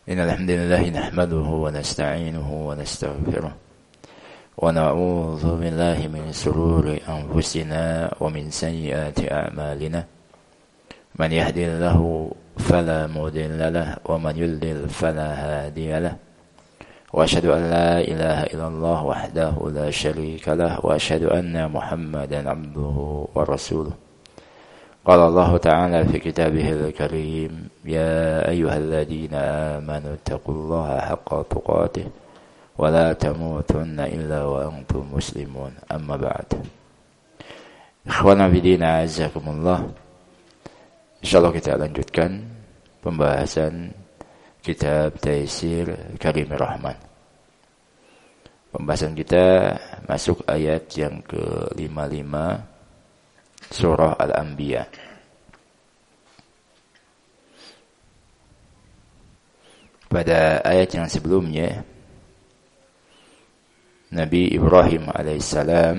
إن الحمد لله نحمده ونستعينه ونستغفره ونعوذ بالله من شرور أنفسنا ومن سيئات أعمالنا من يهدي الله فلا مضل له ومن يضلل فلا هادي له وأشهد أن لا إله إلا الله وحده لا شريك له وأشهد أن محمدا عبده ورسوله قال الله تعالى في كتابه الكريم يا أيها الذين آمنوا اتقوا الله حق تقاته ولا تموتن إلا وأنتم مسلمون أما بعد Ikhwana bidina azakumullah. InsyaAllah kita lanjutkan pembahasan kitab Taisir Karimir Rahman. Pembahasan kita masuk ayat yang ke-55 Surah Al-Anbiya. Pada ayat yang sebelumnya Nabi Ibrahim alaihissalam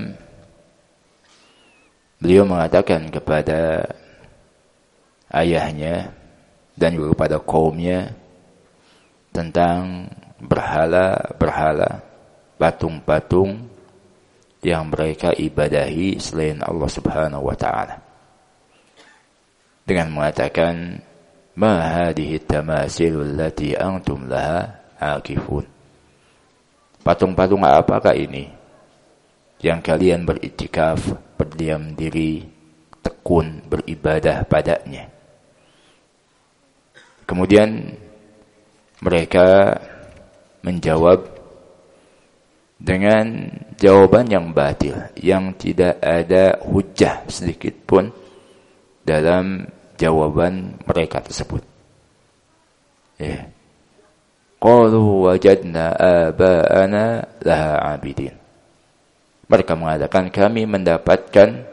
beliau mengatakan kepada ayahnya dan juga kepada kaumnya tentang berhala-berhala, patung-patung yang mereka ibadahi selain Allah Subhanahu wa ta'ala, dengan mengatakan ma hadhihi tamasilul lati antum laha akifun. Patung-patung apakah ini yang kalian beriktikaf, berdiam diri, tekun beribadah padanya? Kemudian mereka menjawab dengan jawaban yang batil, yang tidak ada hujjah sedikit pun dalam jawaban mereka tersebut. Ya. Qalu wajadna aba'ana laha abidin. Mereka mengatakan kami mendapatkan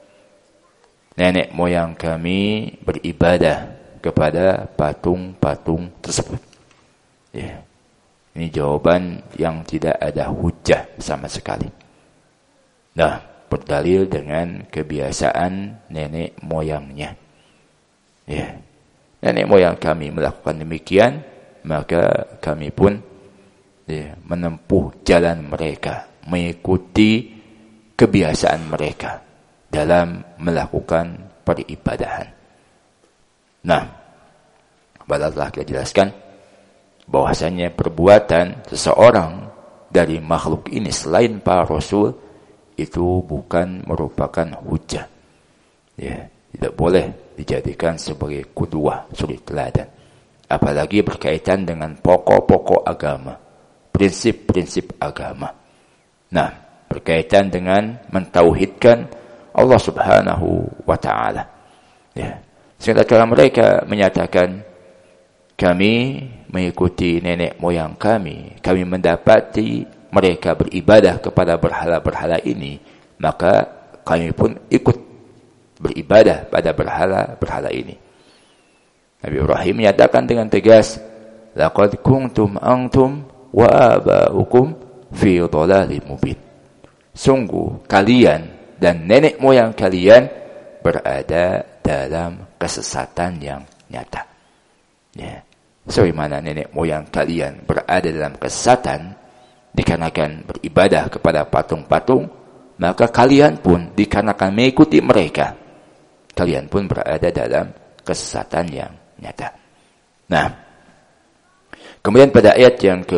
nenek moyang kami beribadah kepada patung-patung tersebut. Ya. Ini jawaban yang tidak ada hujjah sama sekali. Nah, berdalil dengan kebiasaan nenek moyangnya. Ya. Nenek moyang kami melakukan demikian, maka kami pun menempuh jalan mereka, mengikuti kebiasaan mereka dalam melakukan peribadahan. Nah, pada telah kita jelaskan bahwasanya perbuatan seseorang dari makhluk ini selain para rasul itu bukan merupakan hujjah. Ya, tidak boleh dijadikan sebagai qudwah, suri teladan. Apalagi berkaitan dengan pokok-pokok agama, prinsip-prinsip agama. Nah, berkaitan dengan mentauhidkan Allah Subhanahu wa ta'ala. Ya. Sehingga kalau mereka menyatakan kami mengikuti nenek moyang kami mendapati mereka beribadah kepada berhala-berhala ini, maka kami pun ikut beribadah pada berhala-berhala ini. Nabi Ibrahim menyatakan dengan tegas, laqad kuntum antum wa aba'ukum fi dhalalin mubin. Sungguh kalian dan nenek moyang kalian berada dalam kesesatan yang nyata. Ya. Sebagaimana nenek moyang kalian berada dalam kesesatan dikarenakan beribadah kepada patung-patung, maka kalian pun dikarenakan mengikuti mereka, kalian pun berada dalam kesesatan yang nyata. Nah, kemudian pada ayat yang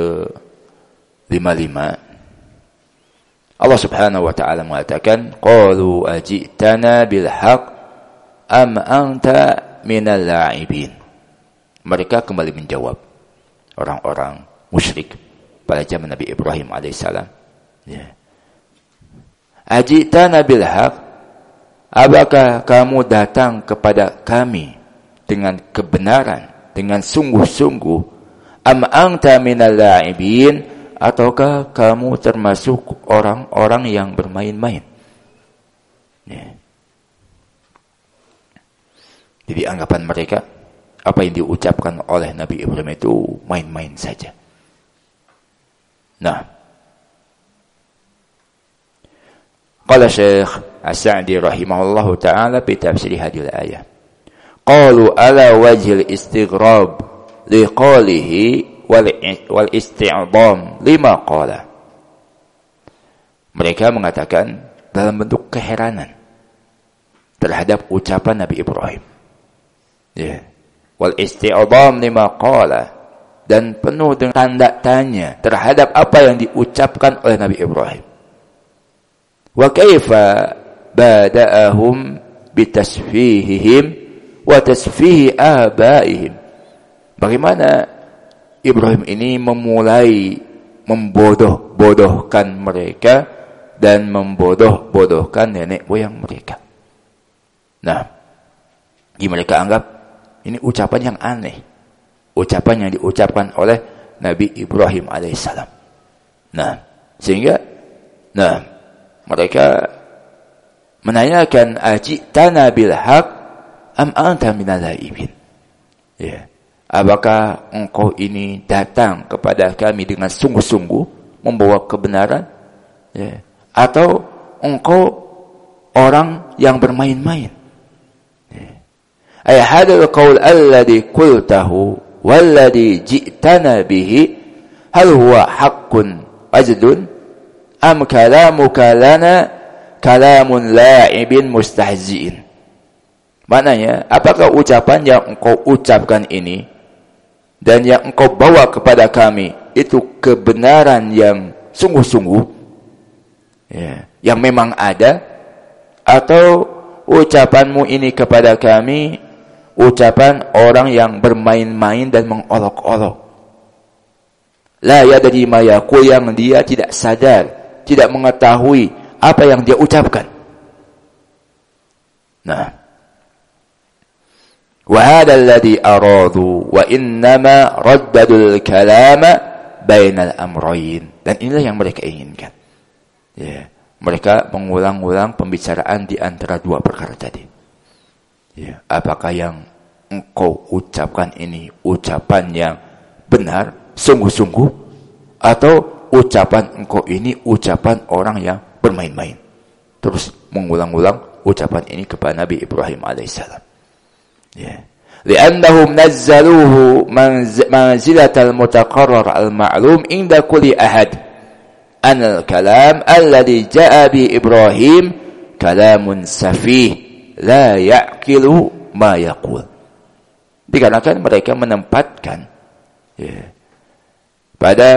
ke-55 Allah Subhanahu wa ta'ala mengatakan qalu ajitana bil haqq am anta minal la'ibin. Mereka kembali menjawab, orang-orang musyrik pada zaman Nabi Ibrahim alaihissalam. Ya. Ajitana bil haq, apakah kamu datang kepada kami dengan kebenaran, dengan sungguh-sungguh? Am anta minal la'ibin, ataukah kamu termasuk orang-orang yang bermain-main? Ya. Jadi anggapan mereka, apa yang diucapkan oleh Nabi Ibrahim itu main-main saja. Nah, qala Syekh As-Sa'di rahimahullahu ta'ala fi tafsir hadhihi al-ayah. Qalu ala wajhil istighrab liqalihi wal isti'dham lima qala. Mereka mengatakan dalam bentuk keheranan terhadap ucapan Nabi Ibrahim. Ya. Wal isti'dham lima qala, dan penuh dengan tanda tanya terhadap apa yang diucapkan oleh Nabi Ibrahim. Wa kaifa bada'ahum bitasfihihim wa tasfihi abaihim. Bagaimana Ibrahim ini memulai membodoh-bodohkan mereka dan membodoh-bodohkan nenek moyang mereka. Nah, mereka anggap ini ucapan yang aneh. Ucapan yang diucapkan oleh Nabi Ibrahim alaihissalam. Nah, sehingga mereka menanyakan, ajitana bil haq am anta minal laibin. Ya. Apakah engkau ini datang kepada kami dengan sungguh-sungguh membawa kebenaran? Ya. Atau engkau orang yang bermain-main? Ya. Ay hadal qaul alladhi qultahu walladhi ji'tana bihi hal huwa haqqun ajdun am kalamuka lana kalamun la'ibin mustahzi'in. Maknanya, apakah ucapan yang engkau ucapkan ini dan yang engkau bawa kepada kami itu kebenaran yang sungguh-sungguh, ya, yang memang ada, atau ucapanmu ini kepada kami ucapan orang yang bermain-main dan mengolok-olok. La yadri ma yaqul, yang dia tidak sadar, tidak mengetahui apa yang dia ucapkan. Nah, wa hadha alladhi aradu wa innama raddadul kalama bainal amrayn. Dan inilah yang mereka inginkan. Ya, mereka mengulang-ulang pembicaraan di antara dua perkara tadi. Ya, apakah yang engkau ucapkan ini ucapan yang benar, sungguh-sungguh, atau ucapan engkau ini ucapan orang yang bermain-main? Terus mengulang-ulang ucapan ini kepada Nabi Ibrahim alaihissalam. Ya. Li'annahum nazzaluhu manzilatal mutaqarrar al-ma'lum inda kulli ahad an al-kalam alladhi ja'a bi Ibrahim kalamun safih la ya'qilu ma yaqul. Dikarenakan mereka menempatkan, ya, pada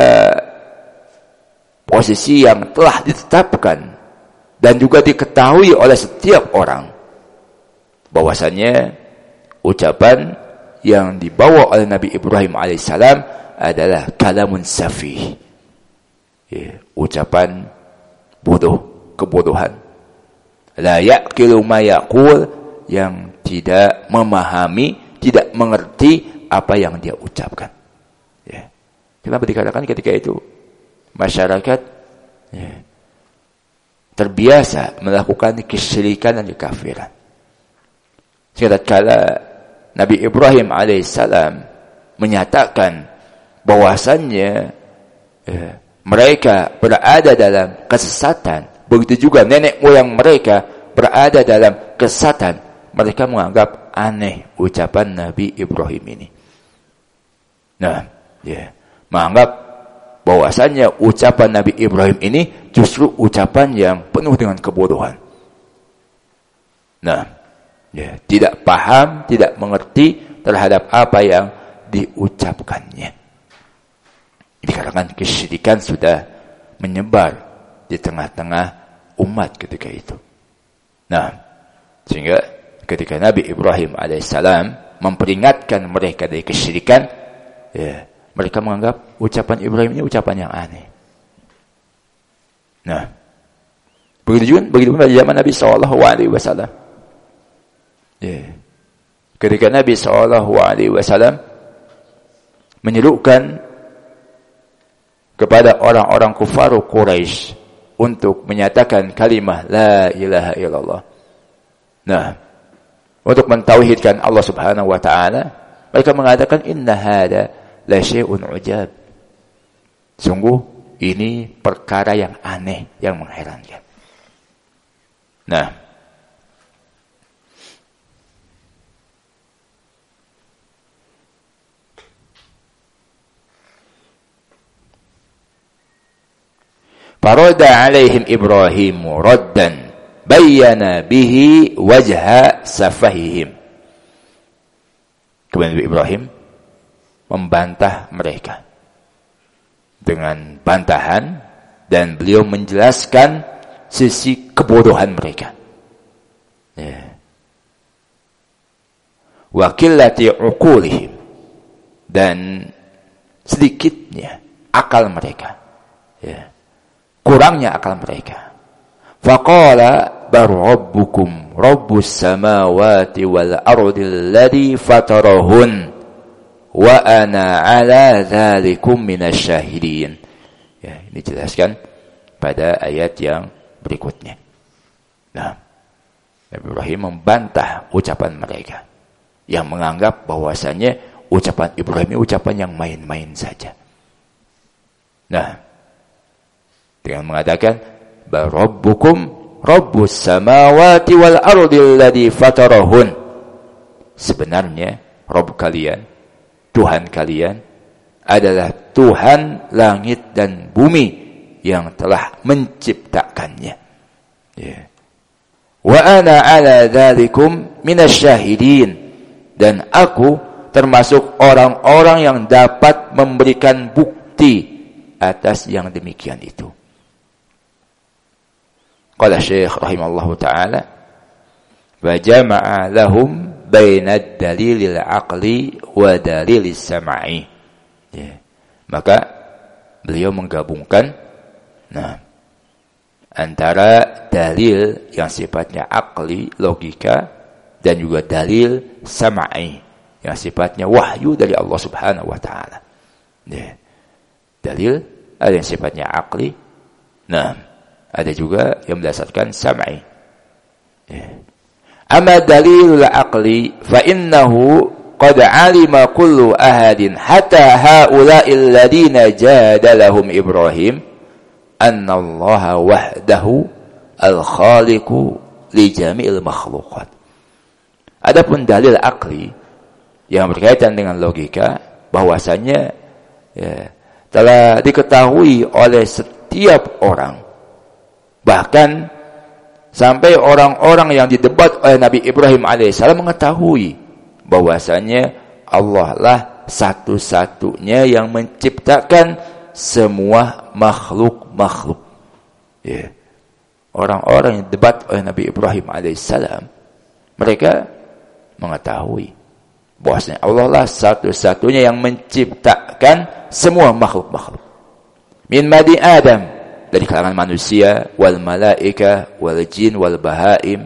posisi yang telah ditetapkan dan juga diketahui oleh setiap orang bahwasannya ucapan yang dibawa oleh Nabi Ibrahim alaihissalam adalah kalamun safih, ya, ucapan bodoh, kebodohan. La yaqilu ma yaqul, yang tidak memahami, tidak mengerti apa yang dia ucapkan. Ya. Kenapa dikatakan ketika itu masyarakat, ya, terbiasa melakukan kesyirikan dan kekafiran. Sehingga kala Nabi Ibrahim alaihissalam menyatakan bahwasannya mereka berada dalam kesesatan, begitu juga nenek moyang mereka berada dalam kesesatan, mereka menganggap aneh ucapan Nabi Ibrahim ini. Nah, ya, menganggap bahwasannya ucapan Nabi Ibrahim ini justru ucapan yang penuh dengan kebodohan. Nah, ya, tidak paham, tidak mengerti terhadap apa yang diucapkannya. Dikarenakan kesyirikan sudah menyebar di tengah-tengah umat ketika itu. Nah, sehingga ketika Nabi Ibrahim alaihissalam memperingatkan mereka dari kesyirikan, ya, mereka menganggap ucapan Ibrahim ini ucapan yang aneh. Nah, begitu juga di zaman Nabi SAW. Ya. Ketika Nabi SAW menyerukan kepada orang-orang kufar Quraisy untuk menyatakan kalimah la ilaha illallah. Nah, untuk mentauhidkan Allah Subhanahu wa taala, mereka mengatakan inna hada la syai'un ujab. Sungguh ini perkara yang aneh, yang mengherankan. Nah, Farada alaihim Ibrahim raddan bayyana bihi wajha safahihim. Kemudian Nabi Ibrahim membantah mereka dengan bantahan, dan beliau menjelaskan sisi kebodohan mereka. Wa qillati uqulihim, dan sedikitnya akal mereka, kurangnya akal mereka. Faqala bar rabbukum rabbus samawati wal ardi alladhi fatarahun wa ana ala dzalikum minasyahidin. Ini dijelaskan pada ayat yang berikutnya. Nah, Nabi Ibrahim membantah ucapan mereka yang menganggap bahwasanya ucapan Ibrahim ini ucapan yang main-main saja. Nah, dengan mengatakan Rabbukum Rabbus samawati wal ardi alladhi fatarahun. Sebenarnya Rabb kalian, Tuhan kalian adalah Tuhan langit dan bumi yang telah menciptakannya. Wa ana ala dzalikum minasyahidin, dan aku termasuk orang-orang yang dapat memberikan bukti atas yang demikian itu. Qala Syekh rahimallahu taala, wa jama'a lahum baina ad-dalilil aqli wa dalilis sam'i. Maka beliau menggabungkan antara dalil yang sifatnya akli, logika, dan juga dalil sam'i yang sifatnya wahyu dari Allah Subhanahu wa taala. Dalil ada yang sifatnya akli, ada juga yang berdasarkan sam'i. Amma dalilul aqli fa innahu qad alima kullu ahadin hatta haula'il ladina jadalahum Ibrahim anna Allah wahdahu al-khaliqu li jami'il makhluqat. Adapun dalil akli yang berkaitan dengan logika, bahwasanya telah diketahui oleh setiap orang, bahkan sampai orang-orang yang didebat oleh Nabi Ibrahim alaihissalam mengetahui bahwasanya Allah lah satu-satunya yang menciptakan semua makhluk-makhluk. Orang-orang yang debat oleh Nabi Ibrahim alaihissalam, mereka mengetahui bahwasanya Allah lah satu-satunya yang menciptakan semua makhluk-makhluk. Min madi Adam, dari kalangan manusia, wal malaika, wal jin, wal bahaim.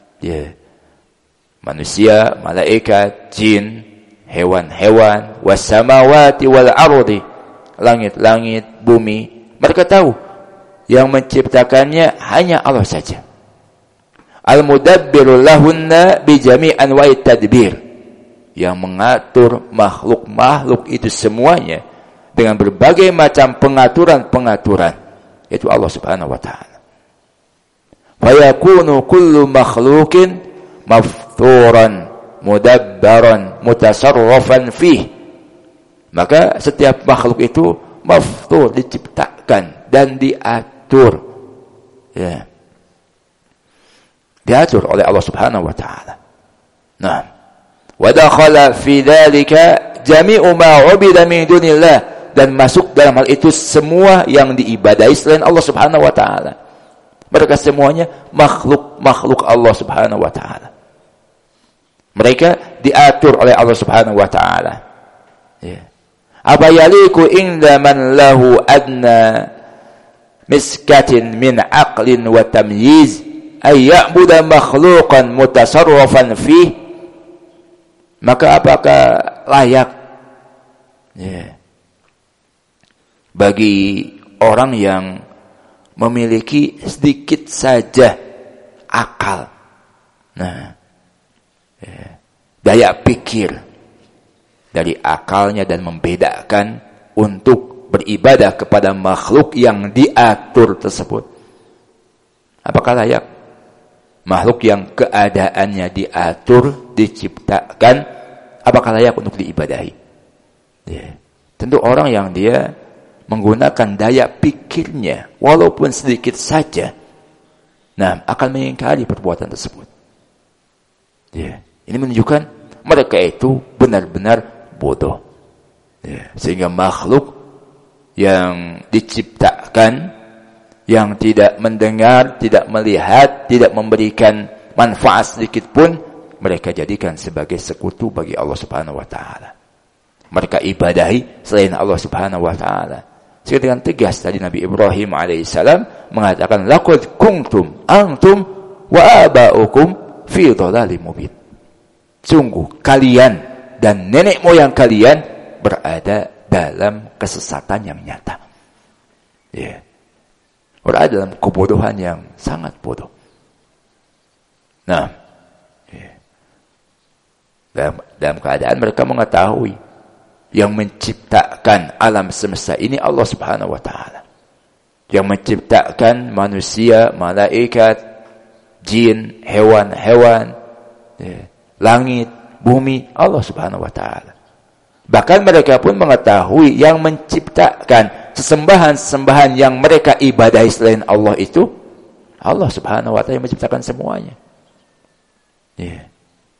Manusia, malaikat, jin, hewan-hewan, was samawati wal ardi, langit-langit, bumi. Mereka tahu yang menciptakannya hanya Allah saja. Al-mudabbiru lahunna bi jami' anwa'i tadbir, yang mengatur makhluk-makhluk itu semuanya dengan berbagai macam pengaturan-pengaturan, yaitu Allah Subhanahu wa taala. Fa yakunu kullu makhluqin mafturan mudabbaran mutasarrafan fih. Maka setiap makhluk itu maftur, diciptakan dan diatur. Diatur oleh Allah Subhanahu wa taala. Nah, wa dakhala fi dzalika jami'u ma 'ubida min dunillah, dan masuk dalam hal itu semua yang diibadahi selain Allah Subhanahu wa taala. Mereka semuanya makhluk-makhluk Allah Subhanahu wa taala. Mereka diatur oleh Allah Subhanahu wa taala. Apa yaliku inda man lahu adna miskatin min aqlin wa tamyiz ay ya'budu makhluqan mutasarrafan fih. Maka apakah layak bagi orang yang memiliki sedikit saja akal, daya pikir dari akalnya, dan membedakan untuk beribadah kepada makhluk yang diatur tersebut? Apakah layak makhluk yang keadaannya diatur, diciptakan, apakah layak untuk diibadahi? Tentu orang yang dia menggunakan daya pikirnya, walaupun sedikit saja, nah, akan mengingkari perbuatan tersebut. Ya, ini menunjukkan mereka itu benar-benar bodoh. Ya, sehingga makhluk yang diciptakan, yang tidak mendengar, tidak melihat, tidak memberikan manfaat sedikit pun, mereka jadikan sebagai sekutu bagi Allah Subhanahu wa taala. Mereka ibadahi selain Allah Subhanahu wa taala. Sehingga dengan tegas tadi Nabi Ibrahim alaihissalam mengatakan, laqad kuntum antum wa aba'ukum fi dhalalin mubin. Sungguh kalian dan nenek moyang kalian berada dalam kesesatan yang nyata. Ya. Berada dalam kebodohan yang sangat bodoh. Nah, ya. Dalam keadaan mereka mengetahui yang menciptakan alam semesta ini Allah Subhanahu wa taala. Yang menciptakan manusia, malaikat, jin, hewan-hewan, ya, langit, bumi, Allah Subhanahu wa taala. Bahkan mereka pun mengetahui yang menciptakan sesembahan-sesembahan yang mereka ibadahi selain Allah itu Allah Subhanahu wa taala yang menciptakan semuanya. Ya.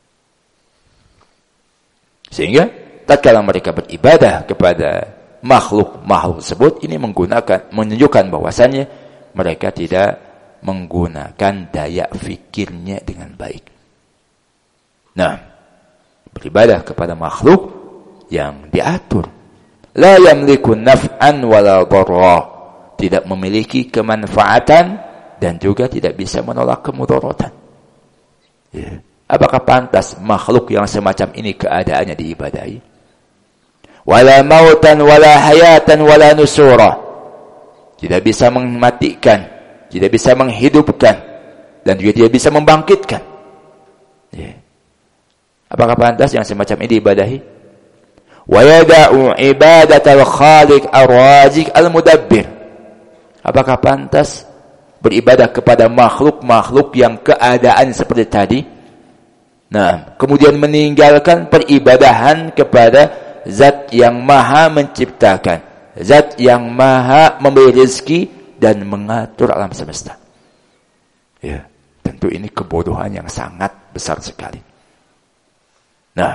Sehingga tatkala mereka beribadah kepada makhluk-makhluk tersebut, ini menunjukkan bahwasannya mereka tidak menggunakan daya fikirnya dengan baik. Nah, beribadah kepada makhluk yang diatur, la yamliku naf'an wala dharra, tidak memiliki kemanfaatan dan juga tidak bisa menolak kemudaratan. Ya. Apakah pantas makhluk yang semacam ini keadaannya diibadahi? Wala mautan wala hayatan wala nusura, tidak bisa mematikan, tidak bisa menghidupkan, dan juga tidak bisa membangkitkan. Ya. Apakah pantas yang semacam ini diibadahi? Wa yada'u ibadatal khaliq ar-razik al-mudabbir. Apakah pantas beribadah kepada makhluk-makhluk yang keadaan seperti tadi? Nah, kemudian meninggalkan peribadahan kepada zat yang maha menciptakan, zat yang maha memberi rezeki dan mengatur alam semesta. Ya, tentu ini kebodohan yang sangat besar sekali. Nah,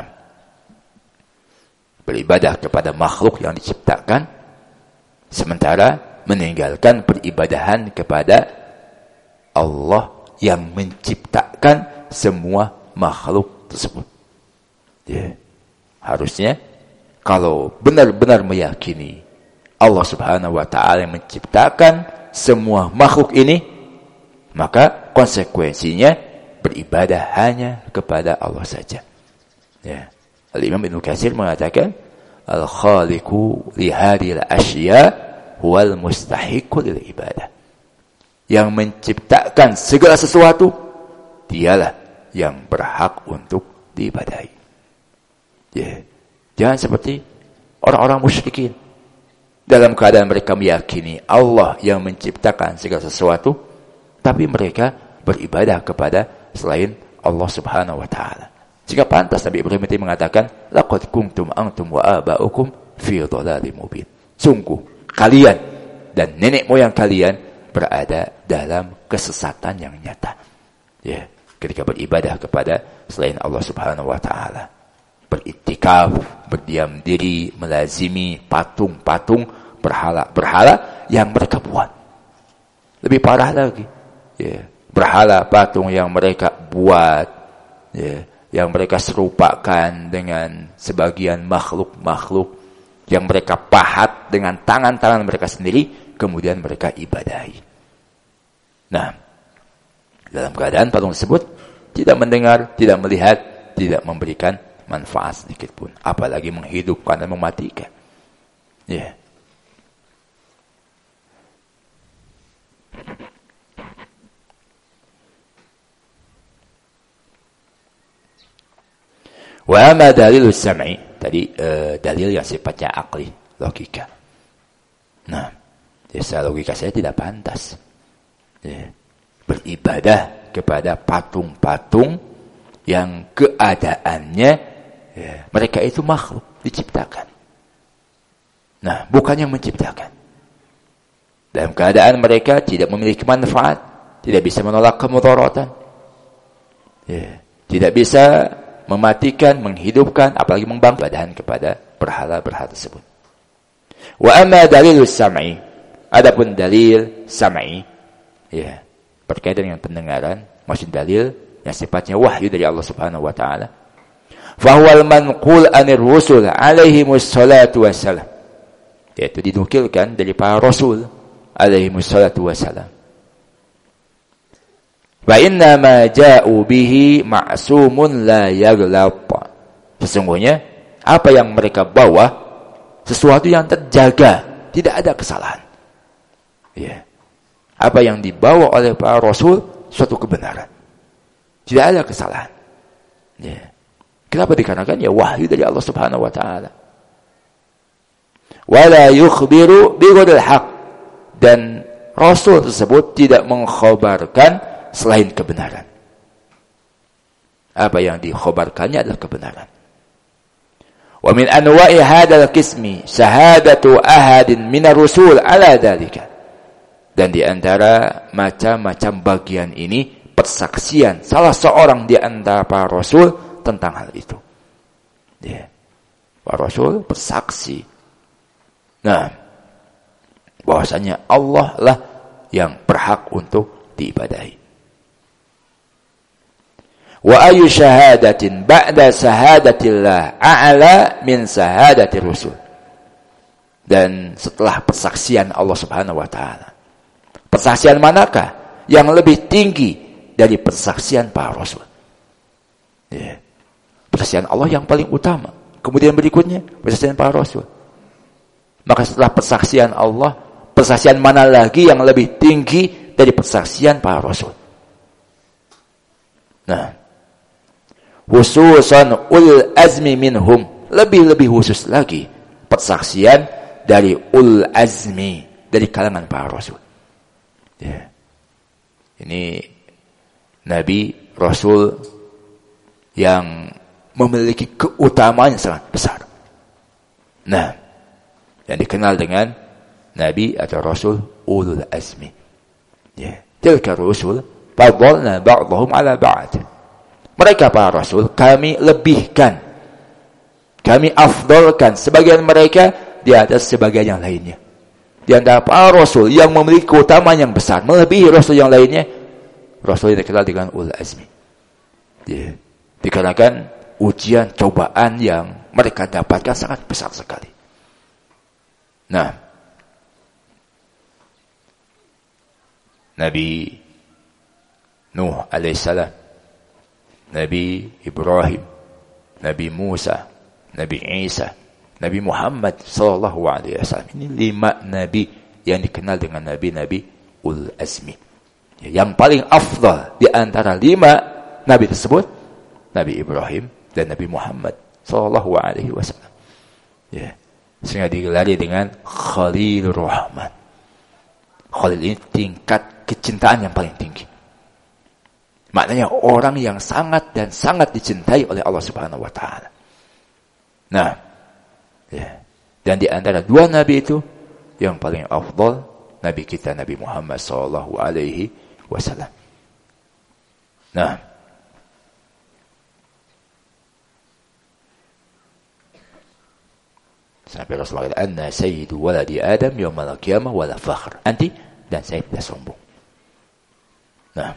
beribadah kepada makhluk yang diciptakan, sementara meninggalkan peribadahan kepada Allah yang menciptakan semua makhluk tersebut. Ya, harusnya kalau benar-benar meyakini Allah Subhanahu wa taala yang menciptakan semua makhluk ini, maka konsekuensinya beribadah hanya kepada Allah saja. Ya. Al-Imam Ibnu Katsir mengatakan, al-khaliqu li hadhil asya huwal mustahiqu lil ibadah. Yang menciptakan segala sesuatu, dialah yang berhak untuk diibadahi. Ya. Jangan seperti orang-orang musyrikin. Dalam keadaan mereka meyakini Allah yang menciptakan segala sesuatu, tapi mereka beribadah kepada selain Allah Subhanahu wa taala. Sehingga pantas Nabi Ibrahim itu mengatakan, laqad kuntum antum wa aba'ukum fi dhalalin mubin. Sungguh kalian dan nenek moyang kalian berada dalam kesesatan yang nyata. Ya, ketika beribadah kepada selain Allah Subhanahu wa taala. Beriktikaf, berdiam diri, melazimi patung-patung, berhala-berhala yang mereka buat. Lebih parah lagi, ya, berhala patung yang mereka buat, ya, yang mereka serupakan dengan sebagian makhluk-makhluk yang mereka pahat dengan tangan-tangan mereka sendiri, kemudian mereka ibadahi. Nah, dalam keadaan patung tersebut tidak mendengar, tidak melihat, tidak memberikan manfaat sedikit pun, apalagi menghidupkan dan mematikan. Ya. Wa ma dalil sam'i, tadi dalil yang sifatnya akli, logika. Nah, secara logika saya tidak pantas ya, beribadah kepada patung-patung yang keadaannya ya, mereka itu makhluk diciptakan. Nah, bukan yang menciptakan. Dalam keadaan mereka tidak memiliki manfaat, tidak bisa menolak kemudaratan. Ya. Tidak bisa mematikan, menghidupkan, apalagi membangkitkan kepada berhala-berhala tersebut. Wa amma dalilus sam'i, adapun dalil sam'i, ya, berkaitan dengan pendengaran, maksud dalil yang sifatnya wahyu dari Allah Subhanahu wa taala. Fa huwal manqul anir rusul alaihimus salatu wassalam. Yaitu dinukilkan dari para rasul alaihimus salatu wassalam. Wa inna ma ja'u bihi ma'sumun la yaghlab. Sesungguhnya apa yang mereka bawa sesuatu yang terjaga, tidak ada kesalahan. Ya. Apa yang dibawa oleh para rasul suatu kebenaran. Tidak ada kesalahan. Ya. Kenapa? Dikarenakan ya wahyu dari Allah Subhanahu wa taala. Wala yukhbiru bi ghairil haq, dan rasul tersebut tidak mengkhabarkan selain kebenaran. Apa yang dikhabarkannya adalah kebenaran. Wa min anwa'i hadzal qismi syahadatu ahadin minar rusul ala dzalika. Dan di antara macam-macam bagian ini persaksian salah seorang di antara para rasul tentang hal itu. Ya. Para rasul bersaksi. Nah, bahwasanya Allah lah yang berhak untuk diibadahi. Wa ayu syahadatin ba'da syahadatillah a'la min syahadatir rusul. Dan setelah persaksian Allah Subhanahu wa taala, persaksian manakah yang lebih tinggi dari persaksian para rasul? Ya. Persaksian Allah yang paling utama. Kemudian berikutnya persaksian para rasul. Maka setelah persaksian Allah, persaksian mana lagi yang lebih tinggi dari persaksian para rasul? Nah, khususan ul azmi minhum, lebih khusus lagi persaksian dari ul azmi, dari kalangan para rasul. Ya. Ini nabi rasul yang memiliki keutamaan yang sangat besar. Nah, yang dikenal dengan nabi atau rasul ulul azmi. Ya, tilka rusul faddalna ba'dhum 'ala ba'd. Mereka para rasul kami lebihkan, kami afdalkan sebagian mereka di atas sebagian yang lainnya. Di antara para rasul yang memiliki keutamaan yang besar, melebihi rasul yang lainnya, rasul yang dikenal dengan ulul azmi. Ya. Dikarenakan ujian, cobaan yang mereka dapatkan sangat besar sekali. Nah, Nabi Nuh alaihissalam, Nabi Ibrahim, Nabi Musa, Nabi Isa, Nabi Muhammad sallallahu alaihi wasallam. Ini 5 nabi yang dikenal dengan nabi-nabi ul azmi. Yang paling afdal di antara 5 nabi tersebut, Nabi Ibrahim dan Nabi Muhammad sallallahu alaihi wasallam. Ya. Sehingga digelari dengan Khalilur Rahman. Khalil ini tingkat kecintaan yang paling tinggi. Maknanya orang yang sangat dan sangat dicintai oleh Allah Subhanahu wa taala. Nah, ya. Dan di antara 2 nabi itu yang paling afdal nabi kita Nabi Muhammad sallallahu alaihi wasallam. Nah, sampai Rasulullah anna sayyidu waladi Adam yaumal qiyamah wala fakhr. Anti dan saya tidak sombong. Nah,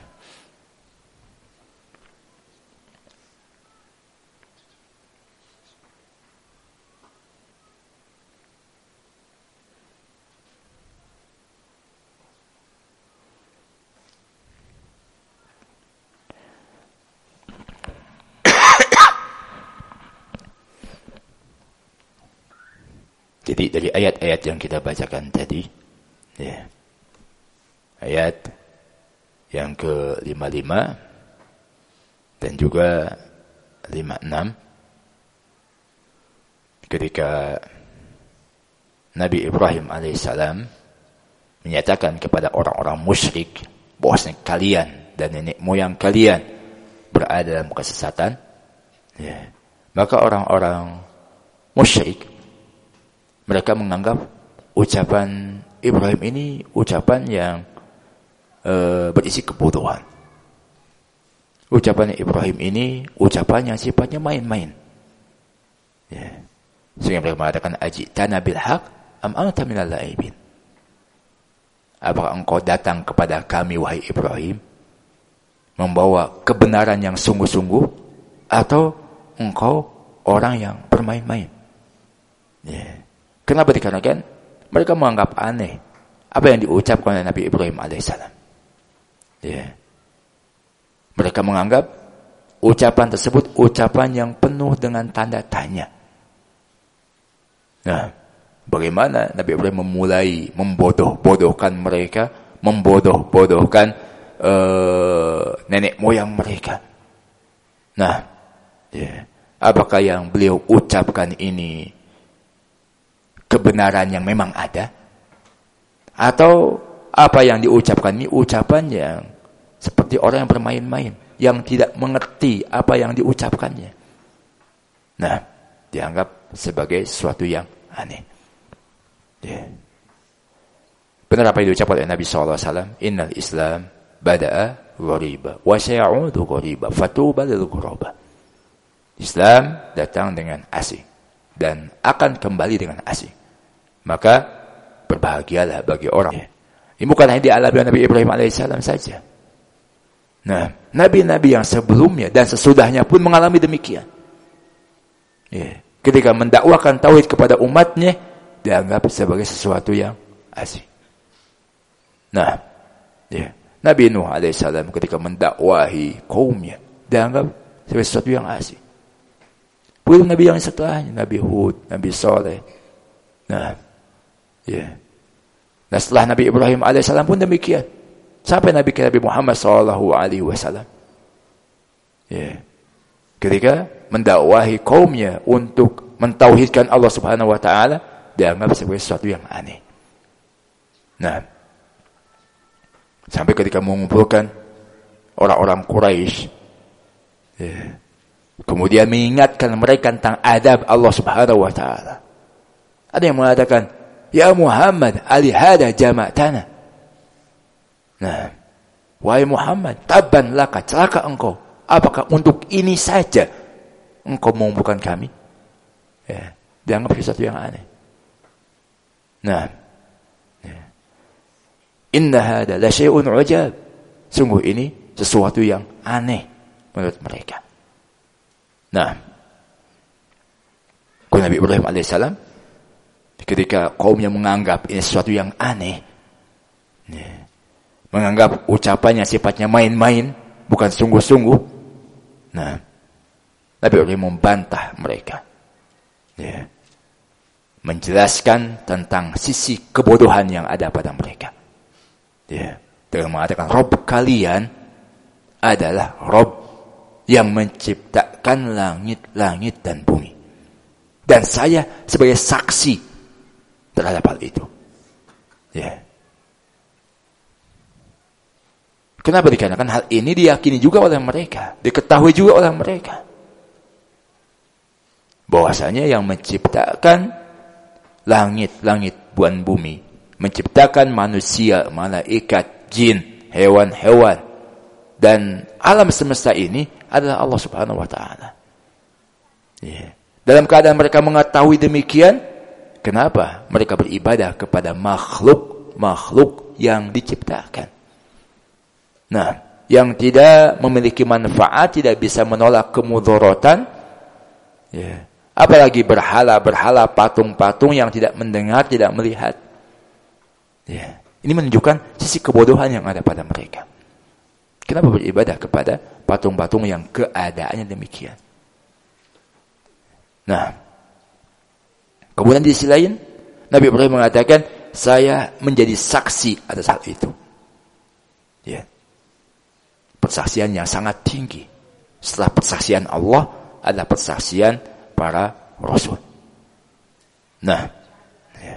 jadi dari ayat-ayat yang kita bacakan tadi, ya, ayat yang ke-55 dan juga 56, ketika Nabi Ibrahim alaihissalam menyatakan kepada orang-orang musyrik bahwasanya kalian dan nenek moyang kalian berada dalam kesesatan, ya, maka orang-orang musyrik mereka menganggap ucapan Ibrahim ini ucapan yang berisi kebodohan. Ucapan Ibrahim ini ucapan yang sifatnya main-main. Ya. Sehingga mereka mengatakan ajitana bil haq am anta minal laibin. Apakah engkau datang kepada kami wahai Ibrahim membawa kebenaran yang sungguh-sungguh atau engkau orang yang bermain-main? Ya. Kenapa? Dikarenakan mereka menganggap aneh apa yang diucapkan oleh Nabi Ibrahim alaihissalam. Ya. Mereka menganggap ucapan tersebut ucapan yang penuh dengan tanda tanya. Nah, bagaimana Nabi Ibrahim memulai membodoh-bodohkan mereka, membodoh-bodohkan nenek moyang mereka. Nah, ya, apakah yang beliau ucapkan ini kebenaran yang memang ada? Atau apa yang diucapkan ini ucapan yang seperti orang yang bermain-main, yang tidak mengerti apa yang diucapkannya? Nah, dianggap sebagai sesuatu yang aneh. Ya. Benar apa yang diucapkan oleh Nabi SAW, innal Islam bada'a ghariba wa sayaudu ghariba fatuba lil ghuraba. Islam datang dengan asing dan akan kembali dengan asing. Maka berbahagialah bagi orang. Ya. Ini bukan hanya dialami Nabi Ibrahim alaihissalam saja. Nah, nabi-nabi yang sebelumnya dan sesudahnya pun mengalami demikian. Ya. Ketika mendakwakan tauhid kepada umatnya, dianggap sebagai sesuatu yang asing. Nah, ya. Nabi Nuh alaihissalam ketika mendakwahi kaumnya, dianggap sebagai sesuatu yang asing. Begitu nabi yang setelahnya, Nabi Hud, Nabi Saleh. Nah, ya. Nah, setelah Nabi Ibrahim alaihissalam pun demikian. Sampai Nabi Muhammad SAW. Ya. Ketika mendakwahi kaumnya untuk mentauhidkan Allah Subhanahu wa taala, dianggap sebagai sesuatu yang aneh. Nah, sampai ketika mengumpulkan orang-orang Quraisy, ya, kemudian mengingatkan mereka tentang adab Allah Subhanahu wa taala. Ada yang mengatakan, "Ya Muhammad, alihada jama'tana." Nah, wahai Muhammad, tabban laka, celaka engkau. Apakah untuk ini saja engkau mengumpulkan kami? Ya, dianggap sesuatu yang aneh. Nah, ya. Inna hada la syai'un ujab. Sungguh ini sesuatu yang aneh menurut mereka. Nah, Nabi Ibrahim alaihissalam ketika kaumnya menganggap ini sesuatu yang aneh, ya, menganggap ucapannya sifatnya main-main, bukan sungguh-sungguh. Nah, Nabi Ibrahim membantah mereka. Ya. Menjelaskan tentang sisi kebodohan yang ada pada mereka. Ya. Dengan mengatakan, Rob kalian adalah Rob yang menciptakan langit-langit dan bumi. Dan saya sebagai saksi terhadap hal itu. Ya. Kenapa? Dikarenakan hal ini diyakini juga oleh mereka, diketahui juga oleh mereka. Bahwasanya yang menciptakan langit-langit dan bumi, menciptakan manusia, malaikat, jin, hewan-hewan, dan alam semesta ini adalah Allah Subhanahu wa taala. Yeah. Dalam keadaan mereka mengetahui demikian, kenapa mereka beribadah kepada makhluk yang diciptakan? Nah, yang tidak memiliki manfaat, tidak bisa menolak kemudaratan, ya. Apalagi berhala, patung-patung yang tidak mendengar, tidak melihat. Ya. Ini menunjukkan sisi kebodohan yang ada pada mereka. Kenapa beribadah kepada patung-patung yang keadaannya demikian? Nah, kemudian di sisi lain, Nabi Ibrahim mengatakan, saya menjadi saksi atas hal itu. Ya. Persaksian yang sangat tinggi. Setelah persaksian Allah adalah persaksian para rasul. Nah, ya.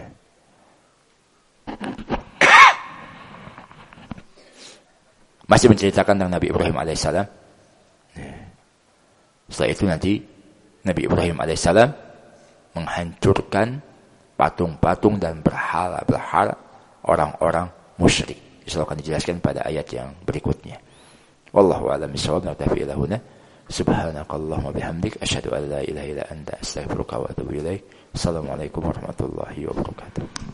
Masih menceritakan tentang Nabi Ibrahim alaihissalam. Setelah itu nanti Nabi Ibrahim alaihissalam menghancurkan patung-patung dan berhala-berhala orang-orang musyrik. Itu akan dijelaskan pada ayat yang berikutnya. Wallahu a'lam bishawab. Naktafi ila huna. Subhanakallahumma bihamdik asyhadu an la ilaha illa anta astaghfiruka wa atubu ilaik. Assalamualaikum warahmatullahi wabarakatuh.